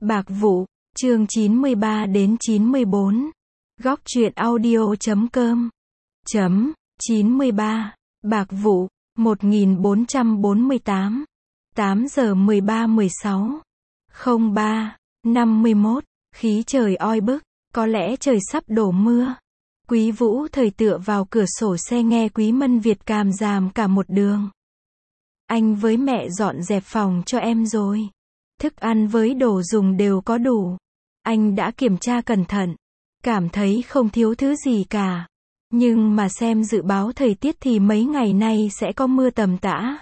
Bạc vụ, chương 93 đến 94. Góc truyện audio.com. 93. Bạc vụ, 1448. 8 giờ 13-16. 03. 51. Khí trời oi bức, có lẽ trời sắp đổ mưa. Quý Vũ Thời tựa vào cửa sổ xe nghe Quý Mân Việt càm ràm cả một đường. Anh với mẹ dọn dẹp phòng cho em rồi. Thức ăn với đồ dùng đều có đủ. Anh đã kiểm tra cẩn thận. Cảm thấy không thiếu thứ gì cả. Nhưng mà xem dự báo thời tiết thì mấy ngày nay sẽ có mưa tầm tã.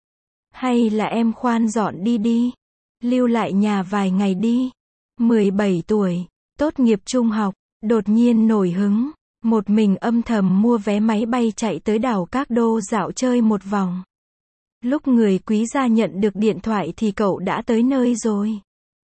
Hay là em khoan dọn đi đi. Lưu lại nhà vài ngày đi. 17 tuổi, tốt nghiệp trung học, đột nhiên nổi hứng. Một mình âm thầm mua vé máy bay chạy tới đảo Các Đô dạo chơi một vòng. Lúc người quý gia nhận được điện thoại thì cậu đã tới nơi rồi.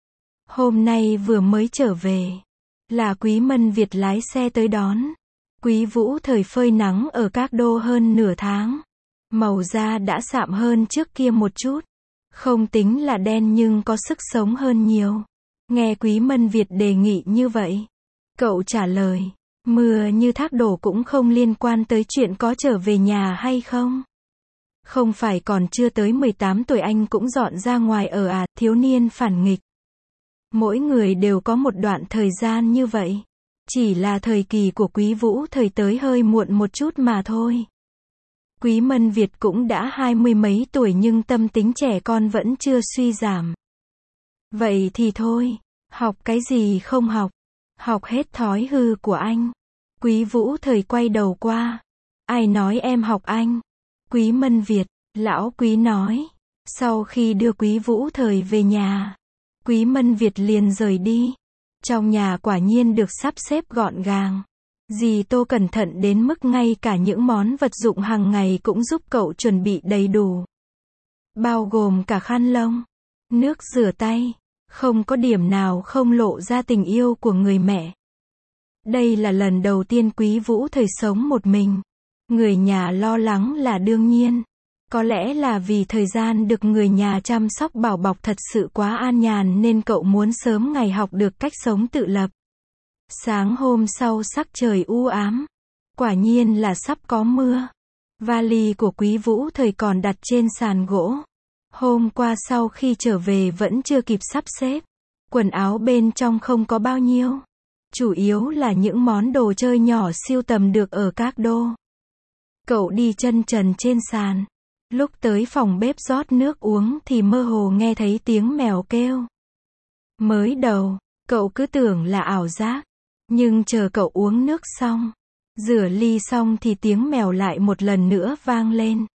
Hôm nay vừa mới trở về. Là Quý Mân Việt lái xe tới đón. Quý Vũ Thời phơi nắng ở Các Đô hơn nửa tháng. Màu da đã sạm hơn trước kia một chút. Không tính là đen nhưng có sức sống hơn nhiều. Nghe Quý Mân Việt đề nghị như vậy. Cậu trả lời, mưa như thác đổ cũng không liên quan tới chuyện có trở về nhà hay không. Không phải còn chưa tới 18 tuổi anh cũng dọn ra ngoài ở à, thiếu niên phản nghịch. Mỗi người đều có một đoạn thời gian như vậy. Chỉ là thời kỳ của Quý Vũ Thời tới hơi muộn một chút mà thôi. Quý Mân Việt cũng đã 20 mấy tuổi nhưng tâm tính trẻ con vẫn chưa suy giảm. Vậy thì thôi, học cái gì không học. Học hết thói hư của anh. Quý Vũ Thời quay đầu qua. Ai nói em học anh? Quý Mân Việt, lão Quý nói. Sau khi đưa Quý Vũ Thời về nhà, Quý Mân Việt liền rời đi. Trong nhà quả nhiên được sắp xếp gọn gàng. Dì Tô cẩn thận đến mức ngay cả những món vật dụng hàng ngày cũng giúp cậu chuẩn bị đầy đủ. Bao gồm cả khăn lông, nước rửa tay. Không có điểm nào không lộ ra tình yêu của người mẹ. Đây là lần đầu tiên Quý Vũ Thời sống một mình. Người nhà lo lắng là đương nhiên. Có lẽ là vì thời gian được người nhà chăm sóc bảo bọc thật sự quá an nhàn nên cậu muốn sớm ngày học được cách sống tự lập. Sáng hôm sau sắc trời u ám. Quả nhiên là sắp có mưa. Vali của Quý Vũ Thời còn đặt trên sàn gỗ. Hôm qua sau khi trở về vẫn chưa kịp sắp xếp. Quần áo bên trong không có bao nhiêu. Chủ yếu là những món đồ chơi nhỏ sưu tầm được ở Các Đô. Cậu đi chân trần trên sàn. Lúc tới phòng bếp rót nước uống thì mơ hồ nghe thấy tiếng mèo kêu. Mới đầu, cậu cứ tưởng là ảo giác. Nhưng chờ cậu uống nước xong, rửa ly xong thì tiếng mèo lại một lần nữa vang lên.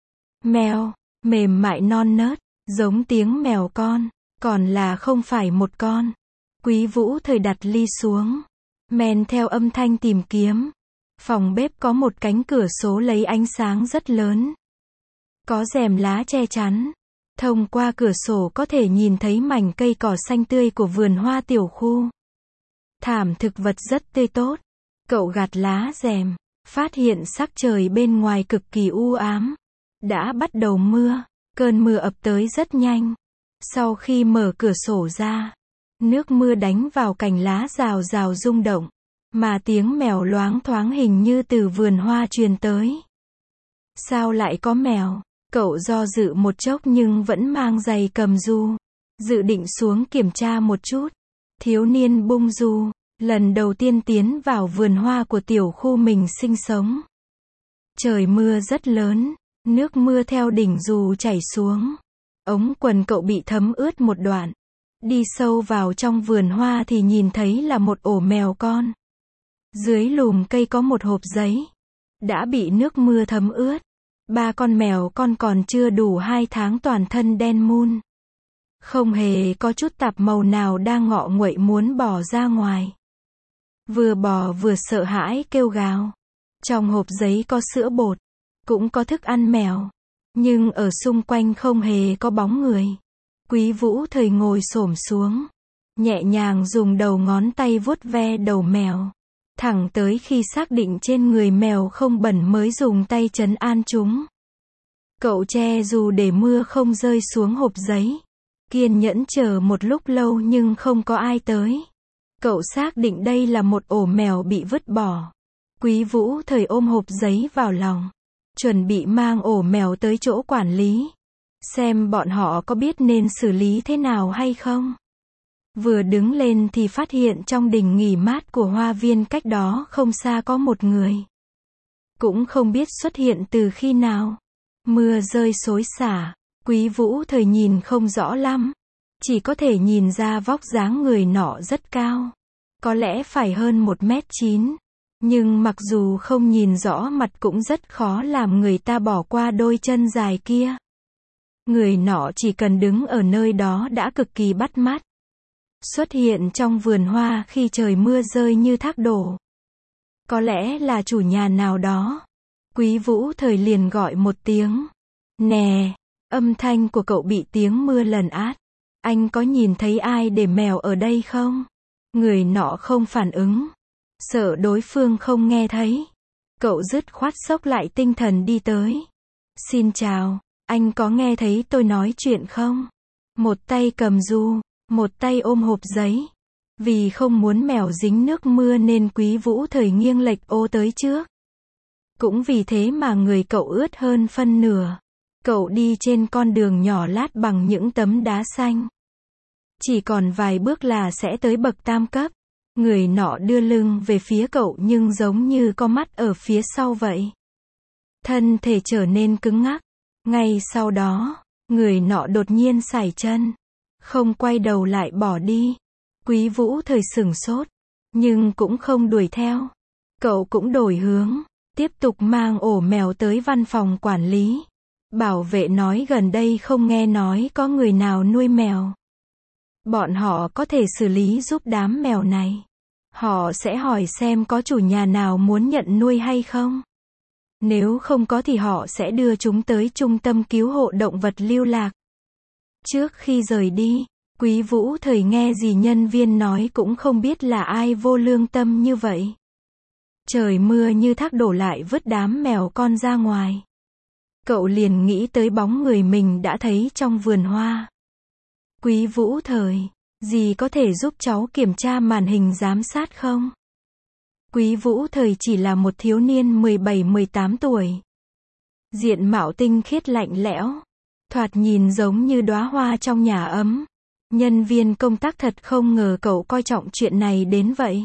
Mèo, mềm mại non nớt, giống tiếng mèo con, còn là không phải một con. Quý Vũ Thời đặt ly xuống, men theo âm thanh tìm kiếm. Phòng bếp có một cánh cửa sổ lấy ánh sáng rất lớn. Có rèm lá che chắn. Thông qua cửa sổ có thể nhìn thấy mảnh cây cỏ xanh tươi của vườn hoa tiểu khu. Thảm thực vật rất tươi tốt. Cậu gạt lá rèm, phát hiện sắc trời bên ngoài cực kỳ u ám. Đã bắt đầu mưa, cơn mưa ập tới rất nhanh. Sau khi mở cửa sổ ra, nước mưa đánh vào cành lá rào rào rung động. Mà tiếng mèo loáng thoáng hình như từ vườn hoa truyền tới. Sao lại có mèo? Cậu do dự một chốc nhưng vẫn mang giày cầm du. Dự định xuống kiểm tra một chút. Thiếu niên bung du, lần đầu tiên tiến vào vườn hoa của tiểu khu mình sinh sống. Trời mưa rất lớn, nước mưa theo đỉnh dù chảy xuống. Ống quần cậu bị thấm ướt một đoạn. Đi sâu vào trong vườn hoa thì nhìn thấy là một ổ mèo con. Dưới lùm cây có một hộp giấy. Đã bị nước mưa thấm ướt. 3 con mèo con còn chưa đủ 2 tháng toàn thân đen mun. Không hề có chút tạp màu nào đang ngọ nguậy muốn bỏ ra ngoài. Vừa bò vừa sợ hãi kêu gào. Trong hộp giấy có sữa bột. Cũng có thức ăn mèo. Nhưng ở xung quanh không hề có bóng người. Quý Vũ Thời ngồi xổm xuống. Nhẹ nhàng dùng đầu ngón tay vuốt ve đầu mèo. Thẳng tới khi xác định trên người mèo không bẩn mới dùng tay trấn an chúng. Cậu che dù để mưa không rơi xuống hộp giấy. Kiên nhẫn chờ một lúc lâu nhưng không có ai tới. Cậu xác định đây là một ổ mèo bị vứt bỏ. Quý Vũ Thời ôm hộp giấy vào lòng, chuẩn bị mang ổ mèo tới chỗ quản lý, xem bọn họ có biết nên xử lý thế nào hay không. Vừa đứng lên thì phát hiện trong đình nghỉ mát của hoa viên cách đó không xa có một người. Cũng không biết xuất hiện từ khi nào. Mưa rơi xối xả, Quý Vũ Thời nhìn không rõ lắm. Chỉ có thể nhìn ra vóc dáng người nọ rất cao. Có lẽ phải hơn 1m9. Nhưng mặc dù không nhìn rõ mặt cũng rất khó làm người ta bỏ qua đôi chân dài kia. Người nọ chỉ cần đứng ở nơi đó đã cực kỳ bắt mắt. Xuất hiện trong vườn hoa khi trời mưa rơi như thác đổ. Có lẽ là chủ nhà nào đó. Quý Vũ Thời liền gọi một tiếng. Nè, âm thanh của cậu bị tiếng mưa lấn át. Anh có nhìn thấy ai để mèo ở đây không? Người nọ không phản ứng. Sợ đối phương không nghe thấy. Cậu dứt khoát xốc lại tinh thần đi tới. Xin chào, anh có nghe thấy tôi nói chuyện không? Một tay cầm du, một tay ôm hộp giấy. Vì không muốn mèo dính nước mưa nên Quý Vũ Thời nghiêng lệch ô tới trước. Cũng vì thế mà người cậu ướt hơn phân nửa. Cậu đi trên con đường nhỏ lát bằng những tấm đá xanh. Chỉ còn vài bước là sẽ tới bậc tam cấp. Người nọ đưa lưng về phía cậu nhưng giống như có mắt ở phía sau vậy. Thân thể trở nên cứng ngắc. Ngay sau đó, người nọ đột nhiên sải chân. Không quay đầu lại bỏ đi. Quý Vũ Thời sửng sốt. Nhưng cũng không đuổi theo. Cậu cũng đổi hướng. Tiếp tục mang ổ mèo tới văn phòng quản lý. Bảo vệ nói gần đây không nghe nói có người nào nuôi mèo. Bọn họ có thể xử lý giúp đám mèo này. Họ sẽ hỏi xem có chủ nhà nào muốn nhận nuôi hay không. Nếu không có thì họ sẽ đưa chúng tới trung tâm cứu hộ động vật lưu lạc. Trước khi rời đi, Quý Vũ Thời nghe gì nhân viên nói cũng không biết là ai vô lương tâm như vậy. Trời mưa như thác đổ lại vứt đám mèo con ra ngoài. Cậu liền nghĩ tới bóng người mình đã thấy trong vườn hoa. Quý Vũ Thời, dì có thể giúp cháu kiểm tra màn hình giám sát không? Quý Vũ Thời chỉ là một thiếu niên 17-18 tuổi. Diện mạo tinh khiết lạnh lẽo. Thoạt nhìn giống như đóa hoa trong nhà ấm. Nhân viên công tác thật không ngờ cậu coi trọng chuyện này đến vậy.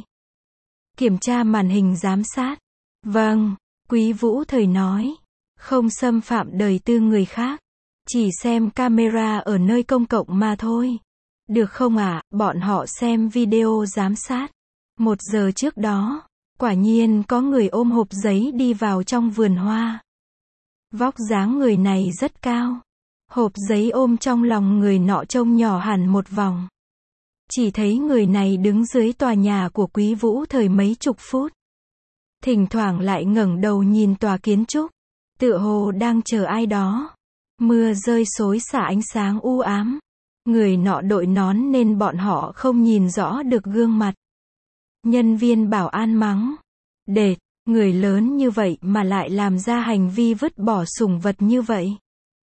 Kiểm tra màn hình giám sát. Vâng, Quý Vũ Thời nói. Không xâm phạm đời tư người khác. Chỉ xem camera ở nơi công cộng mà thôi. Được không ạ? Bọn họ xem video giám sát. 1 giờ trước đó, quả nhiên có người ôm hộp giấy đi vào trong vườn hoa. Vóc dáng người này rất cao. Hộp giấy ôm trong lòng người nọ trông nhỏ hẳn một vòng. Chỉ thấy người này đứng dưới tòa nhà của Quý Vũ Thời mấy chục phút. Thỉnh thoảng lại ngẩng đầu nhìn tòa kiến trúc. Tựa hồ đang chờ ai đó. Mưa rơi xối xả ánh sáng u ám. Người nọ đội nón nên bọn họ không nhìn rõ được gương mặt. Nhân viên bảo an mắng. Đệt, người lớn như vậy mà lại làm ra hành vi vứt bỏ sủng vật như vậy.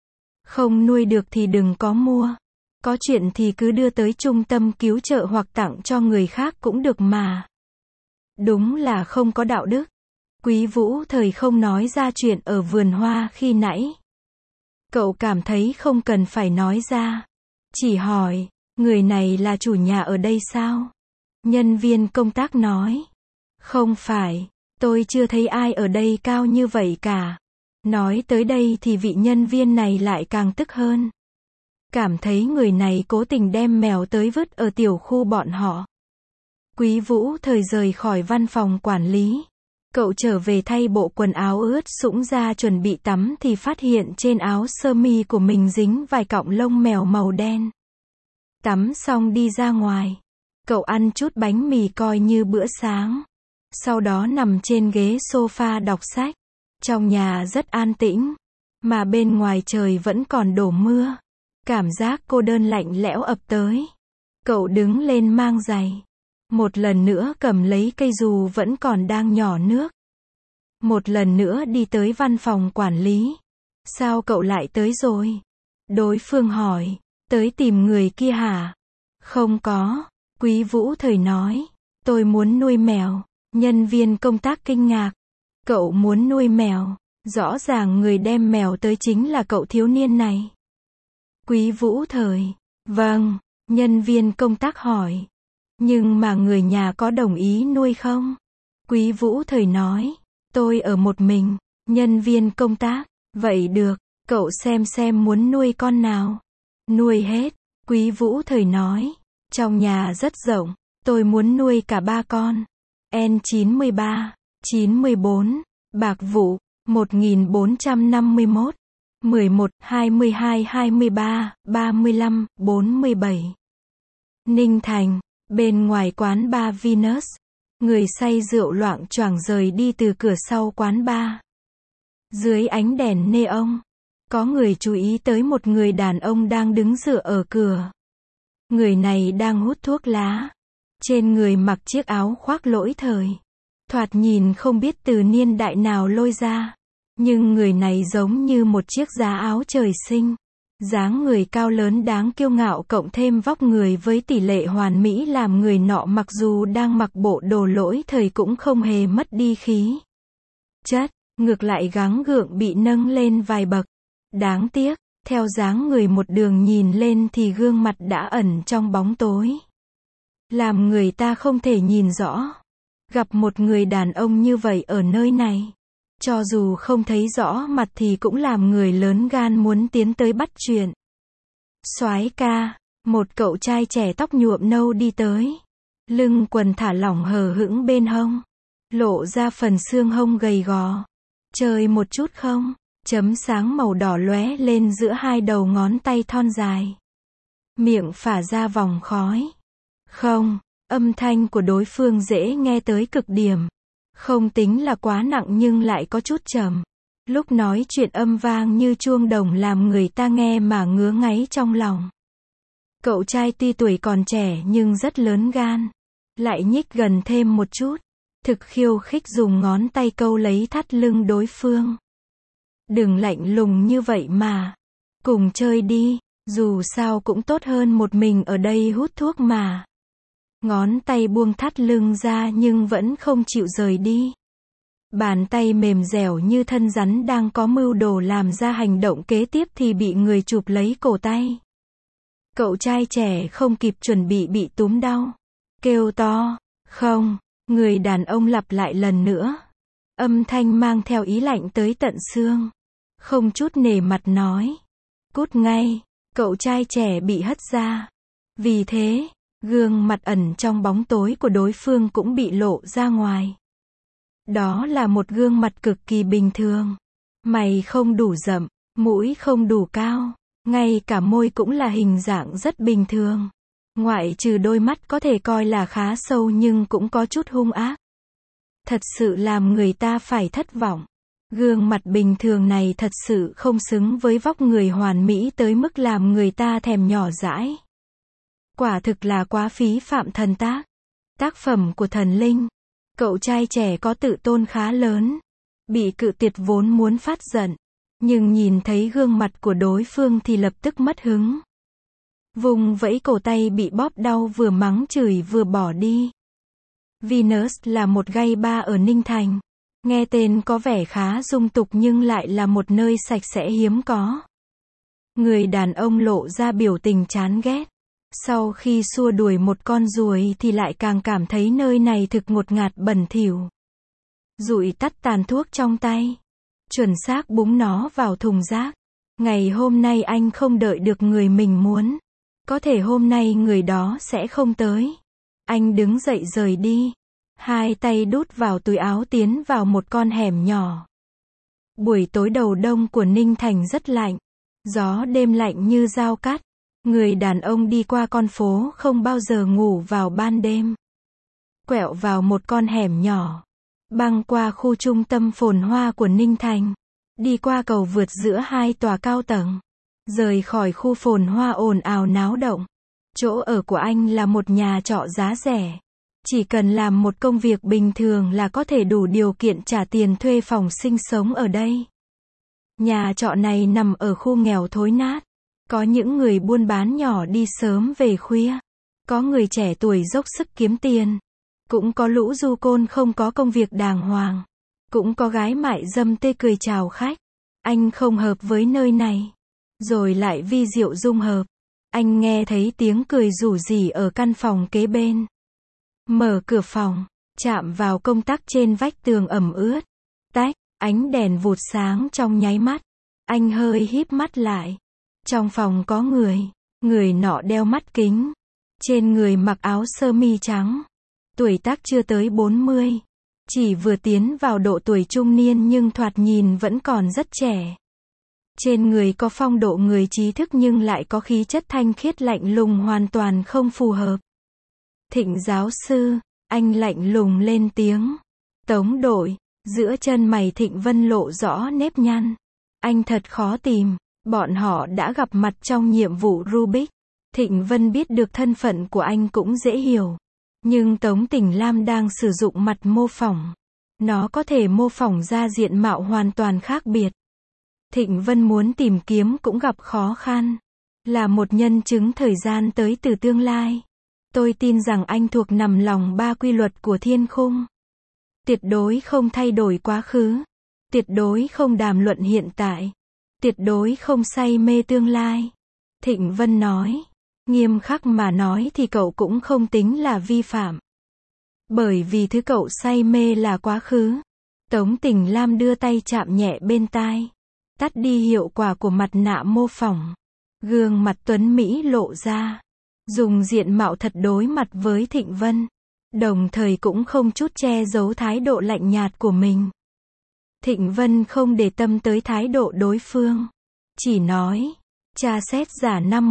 Không nuôi được thì đừng có mua. Có chuyện thì cứ đưa tới trung tâm cứu trợ hoặc tặng cho người khác cũng được mà. Đúng là không có đạo đức. Quý Vũ Thời không nói ra chuyện ở vườn hoa khi nãy. Cậu cảm thấy không cần phải nói ra. Chỉ hỏi, người này là chủ nhà ở đây sao? Nhân viên công tác nói. Không phải, tôi chưa thấy ai ở đây cao như vậy cả. Nói tới đây thì vị nhân viên này lại càng tức hơn. Cảm thấy người này cố tình đem mèo tới vứt ở tiểu khu bọn họ. Quý Vũ Thời rời khỏi văn phòng quản lý. Cậu trở về thay bộ quần áo ướt sũng ra chuẩn bị tắm thì phát hiện trên áo sơ mi của mình dính vài cọng lông mèo màu đen. Tắm xong đi ra ngoài. Cậu ăn chút bánh mì coi như bữa sáng. Sau đó nằm trên ghế sofa đọc sách. Trong nhà rất an tĩnh. Mà bên ngoài trời vẫn còn đổ mưa. Cảm giác cô đơn lạnh lẽo ập tới. Cậu đứng lên mang giày. Một lần nữa cầm lấy cây dù vẫn còn đang nhỏ nước. Một lần nữa đi tới văn phòng quản lý. Sao cậu lại tới rồi? Đối phương hỏi. Tới tìm người kia hả? Không có. Quý Vũ Thời nói. Tôi muốn nuôi mèo. Nhân viên công tác kinh ngạc. Cậu muốn nuôi mèo? Rõ ràng người đem mèo tới chính là cậu thiếu niên này. Quý Vũ Thời. Vâng. Nhân viên công tác hỏi. Nhưng mà người nhà có đồng ý nuôi không? Quý Vũ Thời nói. Tôi ở một mình. Nhân viên công tác. Vậy được. Cậu xem muốn nuôi con nào. Nuôi hết. Quý Vũ Thời nói. Trong nhà rất rộng. Tôi muốn nuôi cả 3 con. N93, 94, Bạc Vụ, 1451, 11, 22, 23, 35, 47. Ninh Thành, bên ngoài quán bar Venus. Người say rượu loạng choạng rời đi từ cửa sau quán bar. Dưới ánh đèn neon, có người chú ý tới một người đàn ông đang đứng dựa ở cửa. Người này đang hút thuốc lá. Trên người mặc chiếc áo khoác lỗi thời. Thoạt nhìn không biết từ niên đại nào lôi ra. Nhưng người này giống như một chiếc giá áo trời sinh. Dáng người cao lớn đáng kiêu ngạo cộng thêm vóc người với tỷ lệ hoàn mỹ làm người nọ mặc dù đang mặc bộ đồ lỗi thời cũng không hề mất đi khí chất, ngược lại gắng gượng bị nâng lên vài bậc. Đáng tiếc, theo dáng người một đường nhìn lên thì gương mặt đã ẩn trong bóng tối. Làm người ta không thể nhìn rõ. Gặp một người đàn ông như vậy ở nơi này, cho dù không thấy rõ mặt thì cũng làm người lớn gan muốn tiến tới bắt chuyện. Soái ca, một cậu trai trẻ tóc nhuộm nâu đi tới. Lưng quần thả lỏng hờ hững bên hông. Lộ ra phần xương hông gầy gò. Chơi một chút không? Chấm sáng màu đỏ lóe lên giữa hai đầu ngón tay thon dài. Miệng phả ra vòng khói. Không, âm thanh của đối phương dễ nghe tới cực điểm. Không tính là quá nặng nhưng lại có chút trầm. Lúc nói chuyện âm vang như chuông đồng làm người ta nghe mà ngứa ngáy trong lòng. Cậu trai tuy tuổi còn trẻ nhưng rất lớn gan. Lại nhích gần thêm một chút. Thực khiêu khích dùng ngón tay câu lấy thắt lưng đối phương. Đừng lạnh lùng như vậy mà. Cùng chơi đi, dù sao cũng tốt hơn một mình ở đây hút thuốc mà. Ngón tay buông thắt lưng ra nhưng vẫn không chịu rời đi. Bàn tay mềm dẻo như thân rắn đang có mưu đồ làm ra hành động kế tiếp thì bị người chụp lấy cổ tay. Cậu trai trẻ không kịp chuẩn bị túm đau. Kêu to, không, người đàn ông lặp lại lần nữa. Âm thanh mang theo ý lạnh tới tận xương. Không chút nể mặt nói. Cút ngay, cậu trai trẻ bị hất ra. Vì thế, gương mặt ẩn trong bóng tối của đối phương cũng bị lộ ra ngoài. Đó là một gương mặt cực kỳ bình thường. Mày không đủ rậm, mũi không đủ cao, ngay cả môi cũng là hình dạng rất bình thường. Ngoại trừ đôi mắt có thể coi là khá sâu nhưng cũng có chút hung ác. Thật sự làm người ta phải thất vọng. Gương mặt bình thường này thật sự không xứng với vóc người hoàn mỹ tới mức làm người ta thèm nhỏ dãi. Quả thực là quá phí phạm thần tác. Tác phẩm của thần linh. Cậu trai trẻ có tự tôn khá lớn. Bị cự tuyệt vốn muốn phát giận. Nhưng nhìn thấy gương mặt của đối phương thì lập tức mất hứng. Vùng vẫy cổ tay bị bóp đau vừa mắng chửi vừa bỏ đi. Venus là một gay bar ở Ninh Thành. Nghe tên có vẻ khá dung tục nhưng lại là một nơi sạch sẽ hiếm có. Người đàn ông lộ ra biểu tình chán ghét. Sau khi xua đuổi một con ruồi thì lại càng cảm thấy nơi này thực ngột ngạt bẩn thỉu. Dụi tắt tàn thuốc trong tay. Chuẩn xác búng nó vào thùng rác. Ngày hôm nay anh không đợi được người mình muốn. Có thể hôm nay người đó sẽ không tới. Anh đứng dậy rời đi. Hai tay đút vào túi áo tiến vào một con hẻm nhỏ. Buổi tối đầu đông của Ninh Thành rất lạnh. Gió đêm lạnh như dao cắt. Người đàn ông đi qua con phố không bao giờ ngủ vào ban đêm. Quẹo vào một con hẻm nhỏ. Băng qua khu trung tâm phồn hoa của Ninh Thành. Đi qua cầu vượt giữa hai tòa cao tầng. Rời khỏi khu phồn hoa ồn ào náo động. Chỗ ở của anh là một nhà trọ giá rẻ. Chỉ cần làm một công việc bình thường là có thể đủ điều kiện trả tiền thuê phòng sinh sống ở đây. Nhà trọ này nằm ở khu nghèo thối nát. Có những người buôn bán nhỏ đi sớm về khuya. Có người trẻ tuổi dốc sức kiếm tiền. Cũng có lũ du côn không có công việc đàng hoàng. Cũng có gái mại dâm tê cười chào khách. Anh không hợp với nơi này. Rồi lại vi diệu dung hợp. Anh nghe thấy tiếng cười rủ rỉ ở căn phòng kế bên. Mở cửa phòng, chạm vào công tắc trên vách tường ẩm ướt. Tách, ánh đèn vụt sáng trong nháy mắt. Anh hơi híp mắt lại. Trong phòng có người. Người nọ đeo mắt kính. Trên người mặc áo sơ mi trắng. Tuổi tác chưa tới 40. Chỉ vừa tiến vào độ tuổi trung niên nhưng thoạt nhìn vẫn còn rất trẻ. Trên người có phong độ người trí thức nhưng lại có khí chất thanh khiết lạnh lùng hoàn toàn không phù hợp. Thịnh giáo sư, anh lạnh lùng lên tiếng. Tống đội, giữa chân mày Thịnh Vân lộ rõ nếp nhăn. Anh thật khó tìm, bọn họ đã gặp mặt trong nhiệm vụ Rubik. Thịnh Vân biết được thân phận của anh cũng dễ hiểu. Nhưng Tống Tỉnh Lam đang sử dụng mặt mô phỏng. Nó có thể mô phỏng ra diện mạo hoàn toàn khác biệt. Thịnh Vân muốn tìm kiếm cũng gặp khó khăn. Là một nhân chứng thời gian tới từ tương lai. Tôi tin rằng anh thuộc nằm lòng ba quy luật của thiên khung. Tuyệt đối không thay đổi quá khứ. Tuyệt đối không đàm luận hiện tại. Tuyệt đối không say mê tương lai. Thịnh Vân nói. Nghiêm khắc mà nói thì cậu cũng không tính là vi phạm. Bởi vì thứ cậu say mê là quá khứ. Tống Tỉnh Lam đưa tay chạm nhẹ bên tai. Tắt đi hiệu quả của mặt nạ mô phỏng. Gương mặt tuấn Mỹ lộ ra. Dùng diện mạo thật đối mặt với Thịnh Vân. Đồng thời cũng không chút che giấu thái độ lạnh nhạt của mình. Thịnh Vân không để tâm tới thái độ đối phương. Chỉ nói. Tra xét giả năm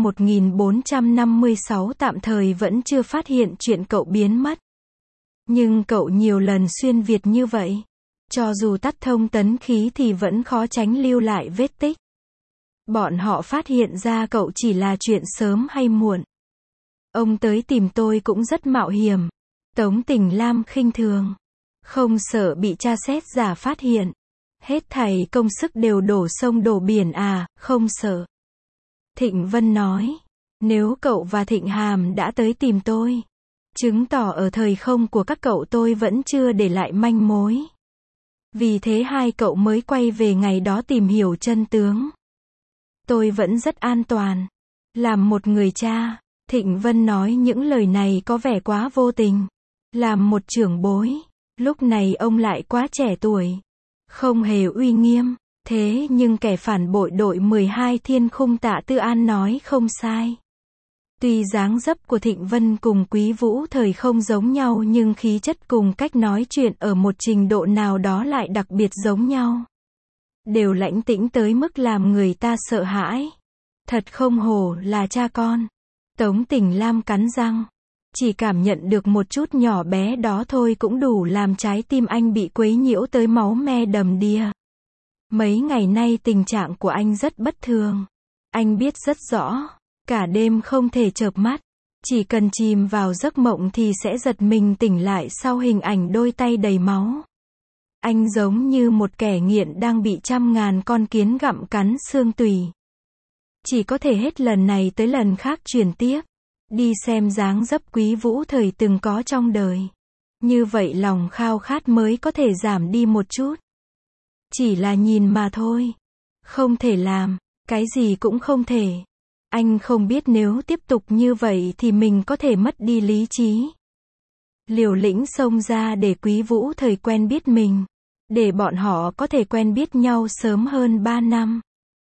1456 tạm thời vẫn chưa phát hiện chuyện cậu biến mất. Nhưng cậu nhiều lần xuyên Việt như vậy. Cho dù tắt thông tấn khí thì vẫn khó tránh lưu lại vết tích. Bọn họ phát hiện ra cậu chỉ là chuyện sớm hay muộn. Ông tới tìm tôi cũng rất mạo hiểm. Tống Tỉnh Lam khinh thường. Không sợ bị tra xét giả phát hiện. Hết thảy công sức đều đổ sông đổ biển à, không sợ. Thịnh Vân nói. Nếu cậu và Thịnh Hàm đã tới tìm tôi. Chứng tỏ ở thời không của các cậu tôi vẫn chưa để lại manh mối. Vì thế hai cậu mới quay về ngày đó tìm hiểu chân tướng. Tôi vẫn rất an toàn. Làm một người cha, Thịnh Vân nói những lời này có vẻ quá vô tình. Làm một trưởng bối, lúc này ông lại quá trẻ tuổi. Không hề uy nghiêm. Thế nhưng kẻ phản bội đội 12 thiên khung Tạ Tư An nói không sai. Tuy dáng dấp của Thịnh Vân cùng Quý Vũ thời không giống nhau nhưng khí chất cùng cách nói chuyện ở một trình độ nào đó lại đặc biệt giống nhau. Đều lãnh tĩnh tới mức làm người ta sợ hãi. Thật không hổ là cha con. Tống Tỉnh Lam cắn răng. Chỉ cảm nhận được một chút nhỏ bé đó thôi cũng đủ làm trái tim anh bị quấy nhiễu tới máu me đầm đìa. Mấy ngày nay tình trạng của anh rất bất thường. Anh biết rất rõ. Cả đêm không thể chợp mắt. Chỉ cần chìm vào giấc mộng thì sẽ giật mình tỉnh lại sau hình ảnh đôi tay đầy máu. Anh giống như một kẻ nghiện đang bị trăm ngàn con kiến gặm cắn xương tủy. Chỉ có thể hết lần này tới lần khác chuyển tiếp. Đi xem dáng dấp Quý Vũ thời từng có trong đời. Như vậy lòng khao khát mới có thể giảm đi một chút. Chỉ là nhìn mà thôi. Không thể làm. Cái gì cũng không thể. Anh không biết nếu tiếp tục như vậy thì mình có thể mất đi lý trí. Liều lĩnh xông ra để Quý Vũ thời quen biết mình. Để bọn họ có thể quen biết nhau sớm hơn 3 năm.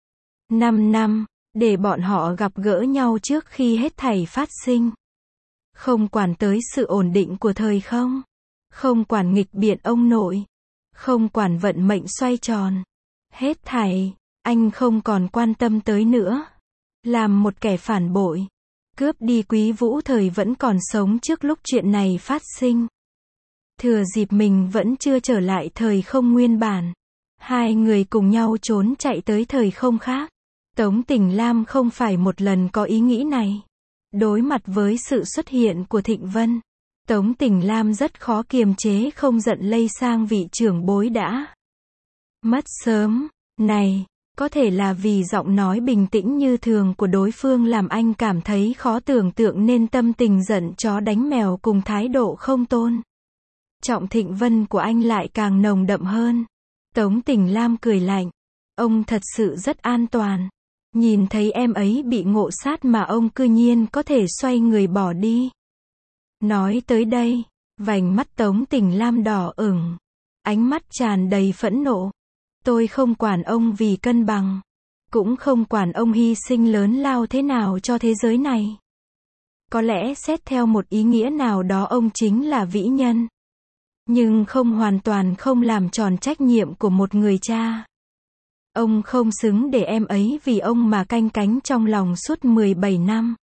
5 năm. Để bọn họ gặp gỡ nhau trước khi hết thảy phát sinh. Không quản tới sự ổn định của thời không. Không quản nghịch biện ông nội. Không quản vận mệnh xoay tròn. Hết thảy, anh không còn quan tâm tới nữa. Làm một kẻ phản bội. Cướp đi Quý Vũ thời vẫn còn sống trước lúc chuyện này phát sinh. Thừa dịp mình vẫn chưa trở lại thời không nguyên bản. Hai người cùng nhau trốn chạy tới thời không khác. Tống Tỉnh Lam không phải một lần có ý nghĩ này. Đối mặt với sự xuất hiện của Thịnh Vân, Tống Tỉnh Lam rất khó kiềm chế không giận lây sang vị trưởng bối đã mất sớm. Này, Có thể là vì giọng nói bình tĩnh như thường của đối phương làm anh cảm thấy khó tưởng tượng nên tâm tình giận chó đánh mèo cùng thái độ không tôn trọng Thịnh Vân của anh lại càng nồng đậm hơn. Tống Tình Lam cười lạnh. Ông thật sự rất an toàn. Nhìn thấy em ấy bị ngộ sát mà ông cư nhiên có thể xoay người bỏ đi. Nói tới đây, vành mắt Tống Tình Lam đỏ ửng. Ánh mắt tràn đầy phẫn nộ. Tôi không quản ông vì cân bằng. Cũng không quản ông hy sinh lớn lao thế nào cho thế giới này. Có lẽ xét theo một ý nghĩa nào đó ông chính là vĩ nhân. Nhưng không hoàn toàn không làm tròn trách nhiệm của một người cha. Ông không xứng để em ấy vì ông mà canh cánh trong lòng suốt 17 năm.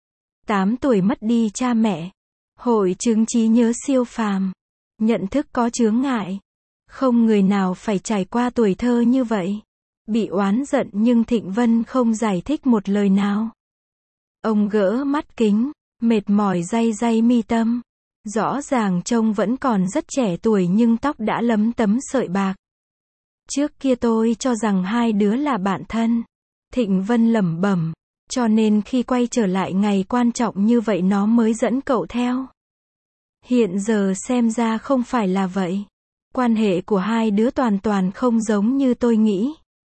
8 tuổi mất đi cha mẹ. Hội chứng trí nhớ siêu phàm. Nhận thức có chướng ngại. Không người nào phải trải qua tuổi thơ như vậy. Bị oán giận nhưng Thịnh Vân không giải thích một lời nào. Ông gỡ mắt kính, mệt mỏi day day mi tâm. Rõ ràng trông vẫn còn rất trẻ tuổi nhưng tóc đã lấm tấm sợi bạc. Trước kia tôi cho rằng hai đứa là bạn thân. Thịnh Vân lẩm bẩm. Cho nên khi quay trở lại ngày quan trọng như vậy nó mới dẫn cậu theo. Hiện giờ xem ra không phải là vậy. Quan hệ của hai đứa toàn toàn không giống như tôi nghĩ.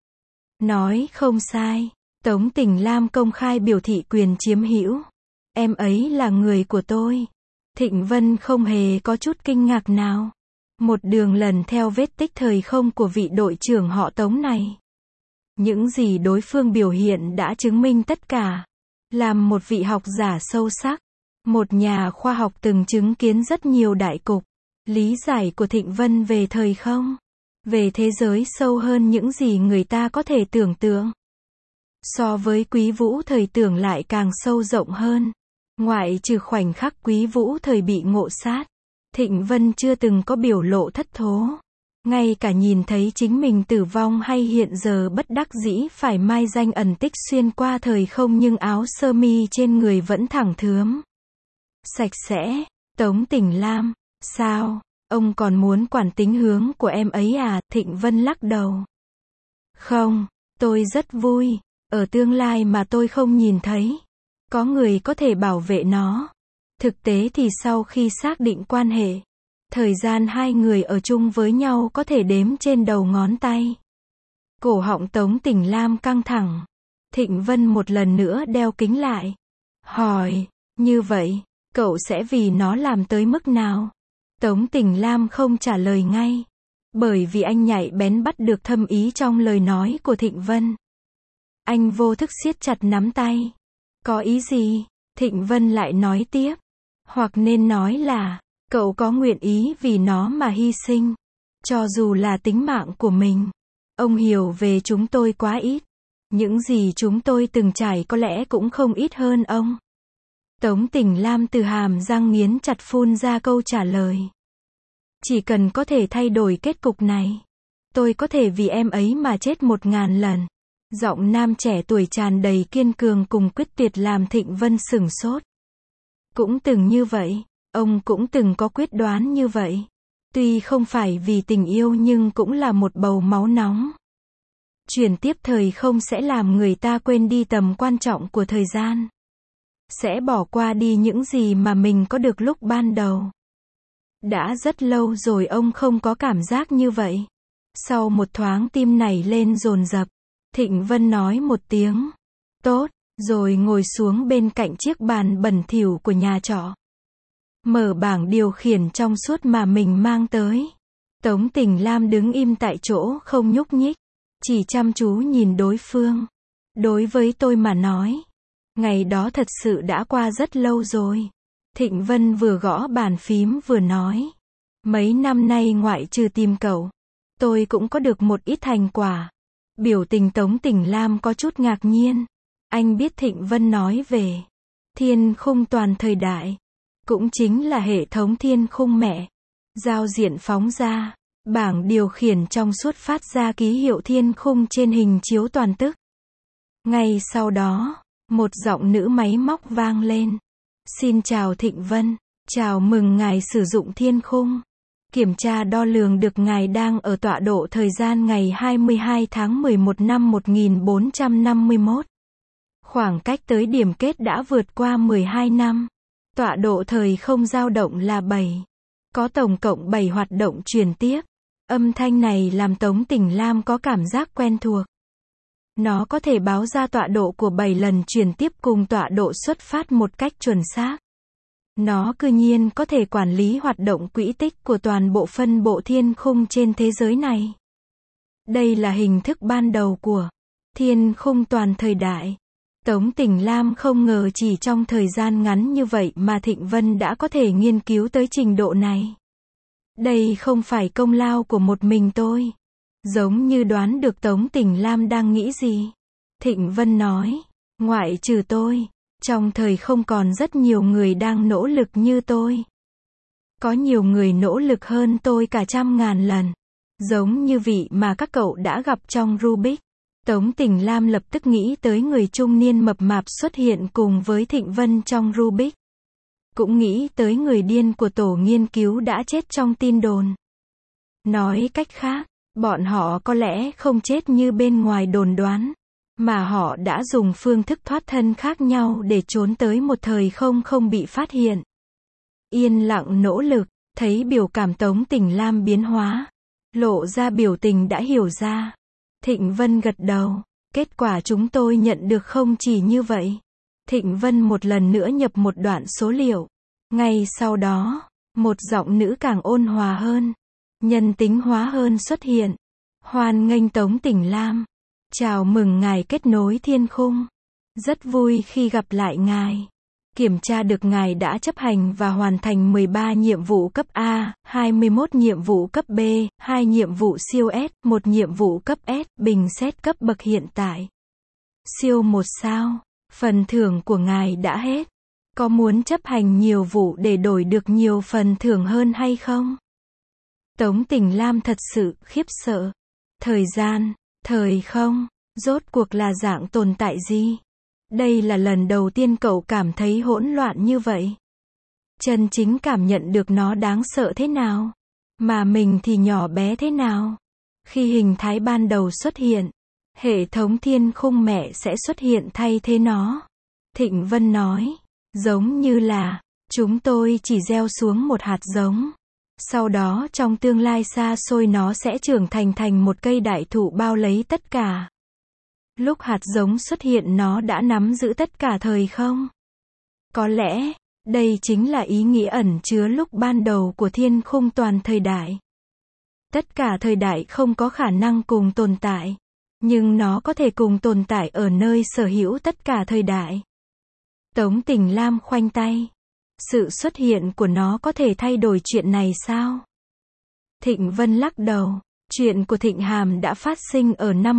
Nói không sai. Tống Tình Lam công khai biểu thị quyền chiếm hữu. Em ấy là người của tôi. Thịnh Vân không hề có chút kinh ngạc nào. Một đường lần theo vết tích thời không của vị đội trưởng họ Tống này. Những gì đối phương biểu hiện đã chứng minh tất cả. Làm một vị học giả sâu sắc. Một nhà khoa học từng chứng kiến rất nhiều đại cục. Lý giải của Thịnh Vân về thời không. Về thế giới sâu hơn những gì người ta có thể tưởng tượng. So với Quý Vũ thời tưởng lại càng sâu rộng hơn. Ngoại trừ khoảnh khắc Quý Vũ thời bị ngộ sát. Thịnh Vân chưa từng có biểu lộ thất thố. Ngay cả nhìn thấy chính mình tử vong hay hiện giờ bất đắc dĩ phải mai danh ẩn tích xuyên qua thời không nhưng áo sơ mi trên người vẫn thẳng thướm. Sạch sẽ. Tống Tình Lam. Sao? Ông còn muốn quản tính hướng của em ấy à? Thịnh Vân lắc đầu. Không, tôi rất vui. Ở tương lai mà tôi không nhìn thấy. Có người có thể bảo vệ nó. Thực tế thì sau khi xác định quan hệ, thời gian hai người ở chung với nhau có thể đếm trên đầu ngón tay. Cổ họng Tống Tình Lam căng thẳng. Thịnh Vân một lần nữa đeo kính lại. Hỏi, như vậy, cậu sẽ vì nó làm tới mức nào? Tống Tình Lam không trả lời ngay. Bởi vì anh nhạy bén bắt được thâm ý trong lời nói của Thịnh Vân. Anh vô thức siết chặt nắm tay. Có ý gì? Thịnh Vân lại nói tiếp. Hoặc nên nói là, cậu có nguyện ý vì nó mà hy sinh. Cho dù là tính mạng của mình. Ông hiểu về chúng tôi quá ít. Những gì chúng tôi từng trải có lẽ cũng không ít hơn ông. Tống Tình Lam từ hàm răng nghiến chặt phun ra câu trả lời. Chỉ cần có thể thay đổi kết cục này. Tôi có thể vì em ấy mà chết 1000 lần. Giọng nam trẻ tuổi tràn đầy kiên cường cùng quyết tuyệt làm Thịnh Vân sửng sốt. Cũng từng như vậy. Ông cũng từng có quyết đoán như vậy. Tuy không phải vì tình yêu nhưng cũng là một bầu máu nóng. Chuyển tiếp thời không sẽ làm người ta quên đi tầm quan trọng của thời gian. Sẽ bỏ qua đi những gì mà mình có được lúc ban đầu. Đã rất lâu rồi ông không có cảm giác như vậy. Sau một thoáng tim nảy lên dồn dập, Thịnh Vân nói một tiếng. Tốt, rồi ngồi xuống bên cạnh chiếc bàn bẩn thỉu của nhà trọ. Mở bảng điều khiển trong suốt mà mình mang tới. Tống Tình Lam đứng im tại chỗ không nhúc nhích. Chỉ chăm chú nhìn đối phương. Đối với tôi mà nói. Ngày đó thật sự đã qua rất lâu rồi. Thịnh Vân vừa gõ bàn phím vừa nói. Mấy năm nay ngoại trừ tìm cậu. Tôi cũng có được một ít thành quả. Biểu tình Tống Tình Lam có chút ngạc nhiên. Anh biết Thịnh Vân nói về thiên khung toàn thời đại. Cũng chính là hệ thống thiên khung mẹ. Giao diện phóng ra. Bảng điều khiển trong suốt phát ra ký hiệu thiên khung trên hình chiếu toàn tức. Ngay sau đó, một giọng nữ máy móc vang lên. Xin chào Thịnh Vân. Chào mừng ngài sử dụng thiên khung. Kiểm tra đo lường được ngài đang ở tọa độ thời gian ngày 22 tháng 11 năm 1451. Khoảng cách tới điểm kết đã vượt qua 12 năm. Tọa độ thời không dao động là 7. Có tổng cộng 7 hoạt động chuyển tiếp. Âm thanh này làm Tống Tỉnh Lam có cảm giác quen thuộc. Nó có thể báo ra tọa độ của 7 lần chuyển tiếp cùng tọa độ xuất phát một cách chuẩn xác. Nó cư nhiên có thể quản lý hoạt động quỹ tích của toàn bộ phân bộ thiên khung trên thế giới này. Đây là hình thức ban đầu của thiên khung toàn thời đại. Tống Tỉnh Lam không ngờ chỉ trong thời gian ngắn như vậy mà Thịnh Vân đã có thể nghiên cứu tới trình độ này. Đây không phải công lao của một mình tôi. Giống như đoán được Tống Tỉnh Lam đang nghĩ gì. Thịnh Vân nói, ngoại trừ tôi, trong thời không còn rất nhiều người đang nỗ lực như tôi. Có nhiều người nỗ lực hơn tôi cả 100.000 lần. Giống như vị mà các cậu đã gặp trong Rubik. Tống Tỉnh Lam lập tức nghĩ tới người trung niên mập mạp xuất hiện cùng với Thịnh Vân trong Rubik. Cũng nghĩ tới người điên của tổ nghiên cứu đã chết trong tin đồn. Nói cách khác, bọn họ có lẽ không chết như bên ngoài đồn đoán, mà họ đã dùng phương thức thoát thân khác nhau để trốn tới một thời không không bị phát hiện. Yên lặng nỗ lực, thấy biểu cảm Tống Tỉnh Lam biến hóa, lộ ra biểu tình đã hiểu ra. Thịnh Vân gật đầu, kết quả chúng tôi nhận được không chỉ như vậy. Thịnh Vân một lần nữa nhập một đoạn số liệu. Ngay sau đó, một giọng nữ càng ôn hòa hơn, nhân tính hóa hơn xuất hiện. Hoan nghênh Tống Tỉnh Lam. Chào mừng ngài kết nối thiên khung. Rất vui khi gặp lại ngài. Kiểm tra được ngài đã chấp hành và hoàn thành 13 nhiệm vụ cấp A, 21 nhiệm vụ cấp B, 2 nhiệm vụ siêu S, 1 nhiệm vụ cấp S, bình xét cấp bậc hiện tại. Siêu 1 sao. Phần thưởng của ngài đã hết. Có muốn chấp hành nhiều vụ để đổi được nhiều phần thưởng hơn hay không? Tống Tỉnh Lam thật sự khiếp sợ. Thời gian, thời không, rốt cuộc là dạng tồn tại gì? Đây là lần đầu tiên cậu cảm thấy hỗn loạn như vậy. Chân chính cảm nhận được nó đáng sợ thế nào? Mà mình thì nhỏ bé thế nào? Khi hình thái ban đầu xuất hiện, hệ thống thiên khung mẹ sẽ xuất hiện thay thế nó. Thịnh Vân nói, giống như là, chúng tôi chỉ gieo xuống một hạt giống. Sau đó trong tương lai xa xôi nó sẽ trưởng thành một cây đại thụ bao lấy tất cả. Lúc hạt giống xuất hiện nó đã nắm giữ tất cả thời không? Có lẽ, đây chính là ý nghĩa ẩn chứa lúc ban đầu của thiên khung toàn thời đại. Tất cả thời đại không có khả năng cùng tồn tại, nhưng nó có thể cùng tồn tại ở nơi sở hữu tất cả thời đại. Tống Tỉnh Lam khoanh tay. Sự xuất hiện của nó có thể thay đổi chuyện này sao? Thịnh Vân lắc đầu. Chuyện của Thịnh Hàm đã phát sinh ở năm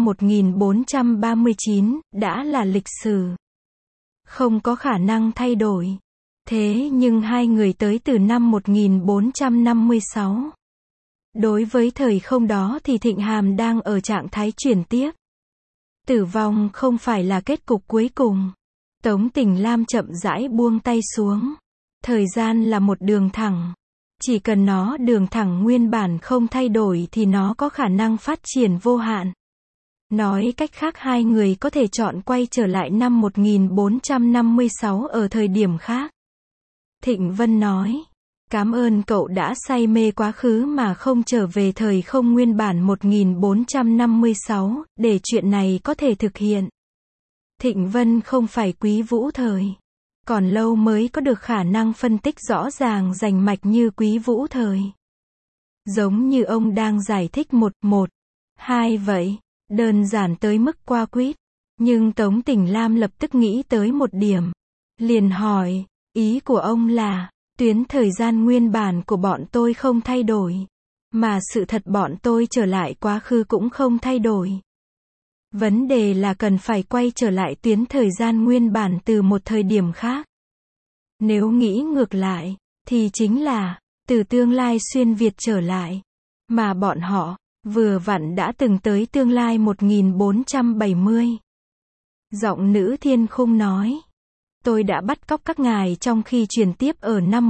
1439, đã là lịch sử. Không có khả năng thay đổi. Thế nhưng hai người tới từ năm 1456. Đối với thời không đó thì Thịnh Hàm đang ở trạng thái chuyển tiếp. Tử vong không phải là kết cục cuối cùng. Tống Tỉnh Lam chậm rãi buông tay xuống. Thời gian là một đường thẳng. Chỉ cần nó đường thẳng nguyên bản không thay đổi thì nó có khả năng phát triển vô hạn. Nói cách khác hai người có thể chọn quay trở lại năm 1456 ở thời điểm khác. Thịnh Vân nói, cảm ơn cậu đã say mê quá khứ mà không trở về thời không nguyên bản 1456, để chuyện này có thể thực hiện. Thịnh Vân không phải Quý Vũ thời. Còn lâu mới có được khả năng phân tích rõ ràng rành mạch như Quý Vũ thời. Giống như ông đang giải thích 1-1-2 vậy. Đơn giản tới mức qua quýt. Nhưng Tống Tỉnh Lam lập tức nghĩ tới một điểm. Liền hỏi, ý của ông là, tuyến thời gian nguyên bản của bọn tôi không thay đổi. Mà sự thật bọn tôi trở lại quá khứ cũng không thay đổi. Vấn đề là cần phải quay trở lại tuyến thời gian nguyên bản từ một thời điểm khác. Nếu nghĩ ngược lại, thì chính là, từ tương lai xuyên Việt trở lại. Mà bọn họ, vừa vặn đã từng tới tương lai 1470. Giọng nữ thiên khung nói. Tôi đã bắt cóc các ngài trong khi truyền tiếp ở năm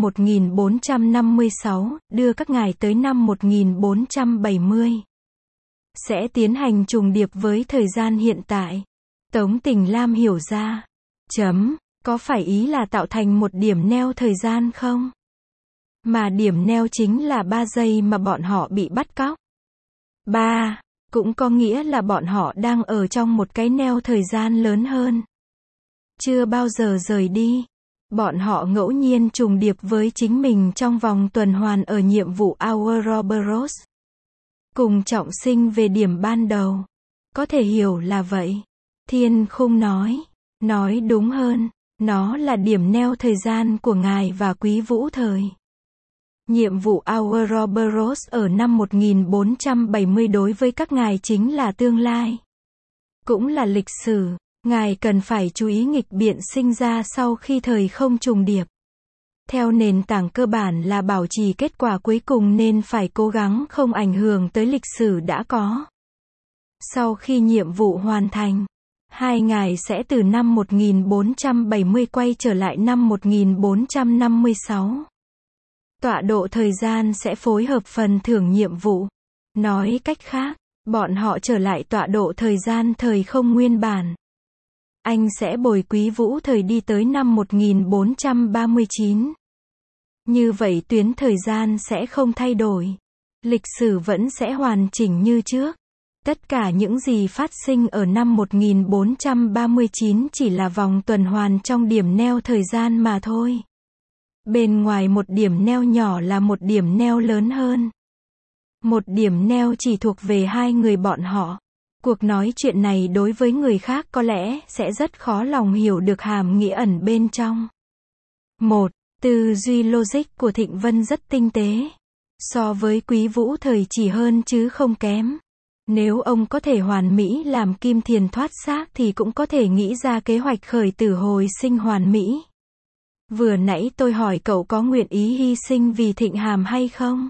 1456, đưa các ngài tới năm 1470. Sẽ tiến hành trùng điệp với thời gian hiện tại. Tống Tình Lam hiểu ra. Có phải ý là tạo thành một điểm neo thời gian không? Mà điểm neo chính là 3 giây mà bọn họ bị bắt cóc. 3, cũng có nghĩa là bọn họ đang ở trong một cái neo thời gian lớn hơn. Chưa bao giờ rời đi. Bọn họ ngẫu nhiên trùng điệp với chính mình trong vòng tuần hoàn ở nhiệm vụ Ouroboros. Cùng trọng sinh về điểm ban đầu. Có thể hiểu là vậy. Thiên Khung nói. Nói đúng hơn, nó là điểm neo thời gian của ngài và Quý Vũ Thời. Nhiệm vụ Ouroboros ở năm 1470 đối với các ngài chính là tương lai. Cũng là lịch sử. Ngài cần phải chú ý nghịch biện sinh ra sau khi thời không trùng điệp. Theo nền tảng cơ bản là bảo trì kết quả cuối cùng nên phải cố gắng không ảnh hưởng tới lịch sử đã có. Sau khi nhiệm vụ hoàn thành, hai ngài sẽ từ năm 1470 quay trở lại năm 1456. Tọa độ thời gian sẽ phối hợp phần thưởng nhiệm vụ. Nói cách khác, bọn họ trở lại tọa độ thời gian thời không nguyên bản. Anh sẽ bồi Quý Vũ Thời đi tới năm 1439. Như vậy tuyến thời gian sẽ không thay đổi. Lịch sử vẫn sẽ hoàn chỉnh như trước. Tất cả những gì phát sinh ở năm 1439 chỉ là vòng tuần hoàn trong điểm neo thời gian mà thôi. Bên ngoài một điểm neo nhỏ là một điểm neo lớn hơn. Một điểm neo chỉ thuộc về hai người bọn họ. Cuộc nói chuyện này đối với người khác có lẽ sẽ rất khó lòng hiểu được hàm nghĩa ẩn bên trong. 1. Tư duy logic của Thịnh Vân rất tinh tế. So với Quý Vũ Thời chỉ hơn chứ không kém. Nếu ông có thể hoàn mỹ làm Kim Thiền thoát xác thì cũng có thể nghĩ ra kế hoạch khởi tử hồi sinh hoàn mỹ. Vừa nãy tôi hỏi cậu có nguyện ý hy sinh vì Thịnh Hàm hay không?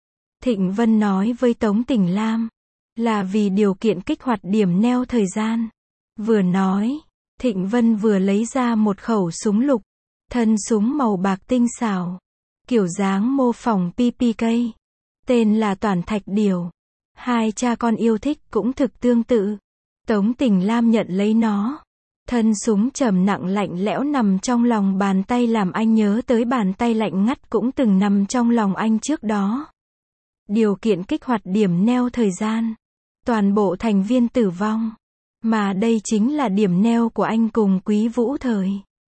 Thịnh Vân nói với Tống Tình Lam. Là vì điều kiện kích hoạt điểm neo thời gian. Vừa nói, Thịnh Vân vừa lấy ra một khẩu súng lục. Thân súng màu bạc tinh xảo. Kiểu dáng mô phỏng PPK. Tên là Toản Thạch Điểu. Hai cha con yêu thích cũng thực tương tự. Tống Tình Lam nhận lấy nó. Thân súng trầm nặng lạnh lẽo nằm trong lòng bàn tay làm anh nhớ tới bàn tay lạnh ngắt cũng từng nằm trong lòng anh trước đó. Điều kiện kích hoạt điểm neo thời gian. Toàn bộ thành viên tử vong. Mà đây chính là điểm neo của anh cùng Quý Vũ Thời.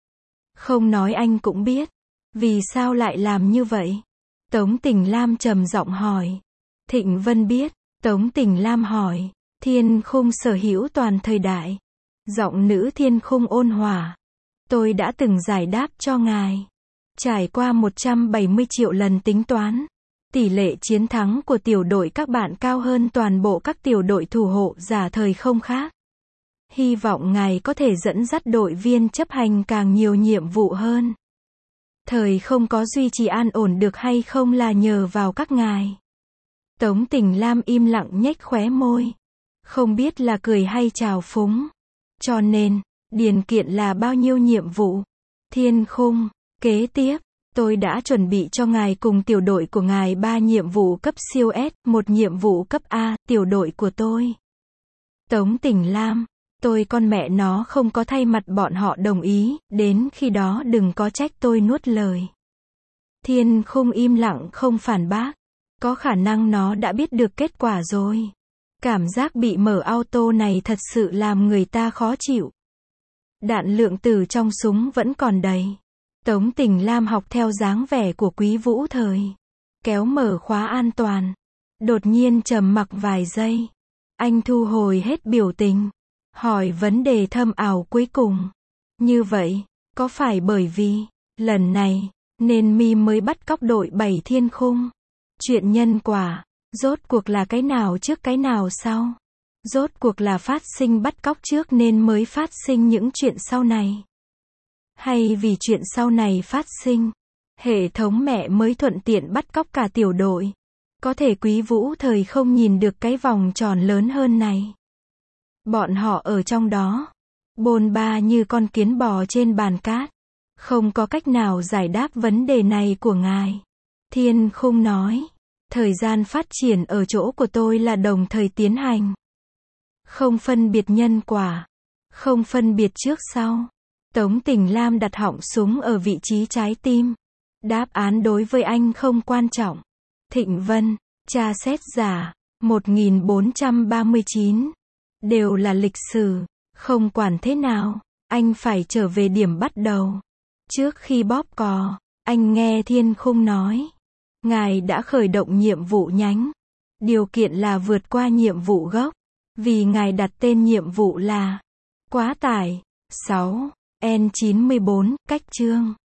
Không nói anh cũng biết. Vì sao lại làm như vậy? Tống Tình Lam trầm giọng hỏi. Thịnh Vân biết. Tống Tình Lam hỏi. Thiên Khung sở hữu toàn thời đại. Giọng nữ Thiên Khung ôn hòa. Tôi đã từng giải đáp cho ngài. Trải qua 170 triệu lần tính toán. Tỷ lệ chiến thắng của tiểu đội các bạn cao hơn toàn bộ các tiểu đội thủ hộ giả thời không khác. Hy vọng ngài có thể dẫn dắt đội viên chấp hành càng nhiều nhiệm vụ hơn. Thời không có duy trì an ổn được hay không là nhờ vào các ngài. Tống Tình Lam im lặng nhếch khóe môi. Không biết là cười hay trào phúng. Cho nên, điền kiện là bao nhiêu nhiệm vụ? Thiên Khung, kế tiếp. Tôi đã chuẩn bị cho ngài cùng tiểu đội của ngài 3 nhiệm vụ cấp siêu S, 1 nhiệm vụ cấp A, tiểu đội của tôi. Tống Tình Lam, tôi con mẹ nó không có thay mặt bọn họ đồng ý, đến khi đó đừng có trách tôi nuốt lời. Thiên Khung im lặng không phản bác. Có khả năng nó đã biết được kết quả rồi. Cảm giác bị mở auto này thật sự làm người ta khó chịu. Đạn lượng tử trong súng vẫn còn đầy. Tống Tình Lam học theo dáng vẻ của Quý Vũ Thời. Kéo mở khóa an toàn. Đột nhiên trầm mặc vài giây. Anh thu hồi hết biểu tình. Hỏi vấn đề thâm ảo cuối cùng. Như vậy, có phải bởi vì, lần này, nên mi mới bắt cóc đội 7 Thiên Khung? Chuyện nhân quả, rốt cuộc là cái nào trước cái nào sau? Rốt cuộc là phát sinh bắt cóc trước nên mới phát sinh những chuyện sau này? Hay vì chuyện sau này phát sinh, hệ thống mẹ mới thuận tiện bắt cóc cả tiểu đội? Có thể Quý Vũ Thời không nhìn được cái vòng tròn lớn hơn này. Bọn họ ở trong đó. bôn ba như con kiến bò trên bàn cát. Không có cách nào giải đáp vấn đề này của ngài. Thiên Khung nói, thời gian phát triển ở chỗ của tôi là đồng thời tiến hành. Không phân biệt nhân quả. Không phân biệt trước sau. Tống Tình Lam đặt họng súng ở vị trí trái tim. Đáp án đối với anh không quan trọng. Thịnh Vân, tra xét giả, 1439. Đều là lịch sử. Không quản thế nào, anh phải trở về điểm bắt đầu. Trước khi bóp cò, anh nghe Thiên Khung nói. Ngài đã khởi động nhiệm vụ nhánh. Điều kiện là vượt qua nhiệm vụ gốc. Vì ngài đặt tên nhiệm vụ là quá tải. 6. N94, cách chương.